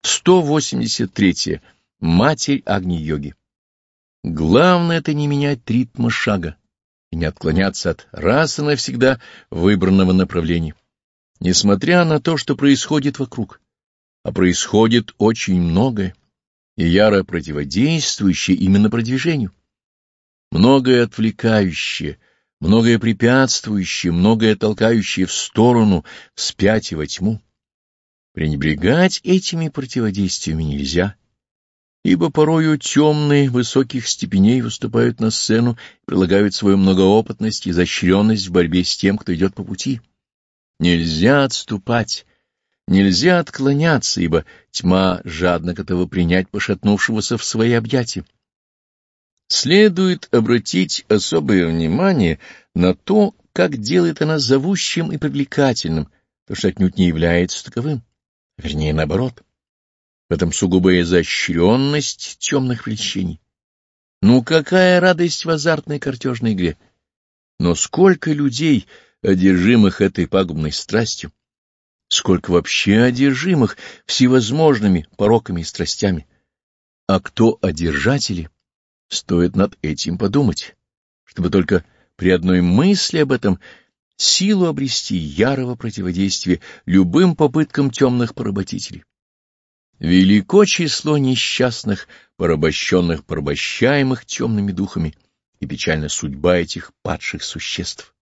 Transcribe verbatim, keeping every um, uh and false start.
сто восемьдесят третье. Матерь Агни-йоги. Главное — это не менять ритма шага и не отклоняться от раз и навсегда выбранного направления, несмотря на то, что происходит вокруг. А происходит очень многое, и яро противодействующее именно продвижению. Многое отвлекающее, многое препятствующее, многое толкающее в сторону, вспять и во тьму. Пренебрегать этими противодействиями нельзя, ибо порою темные высоких степеней выступают на сцену и прилагают свою многоопытность и изощренность в борьбе с тем, кто идет по пути. Нельзя отступать, нельзя отклоняться, ибо тьма жадно готова принять пошатнувшегося в свои объятия. Следует обратить особое внимание на то, как делает она зовущим и привлекательным, то, что отнюдь не является таковым, вернее, наоборот. В этом сугубая изощренность темных влечений. Ну, какая радость в азартной картежной игре! Но сколько людей, одержимых этой пагубной страстью, сколько вообще одержимых всевозможными пороками и страстями. А кто одержатели? Стоит над этим подумать, чтобы только при одной мысли об этом силу обрести ярого противодействия любым попыткам темных поработителей. Велико число несчастных, порабощенных, порабощаемых темными духами, и печальна судьба этих падших существ.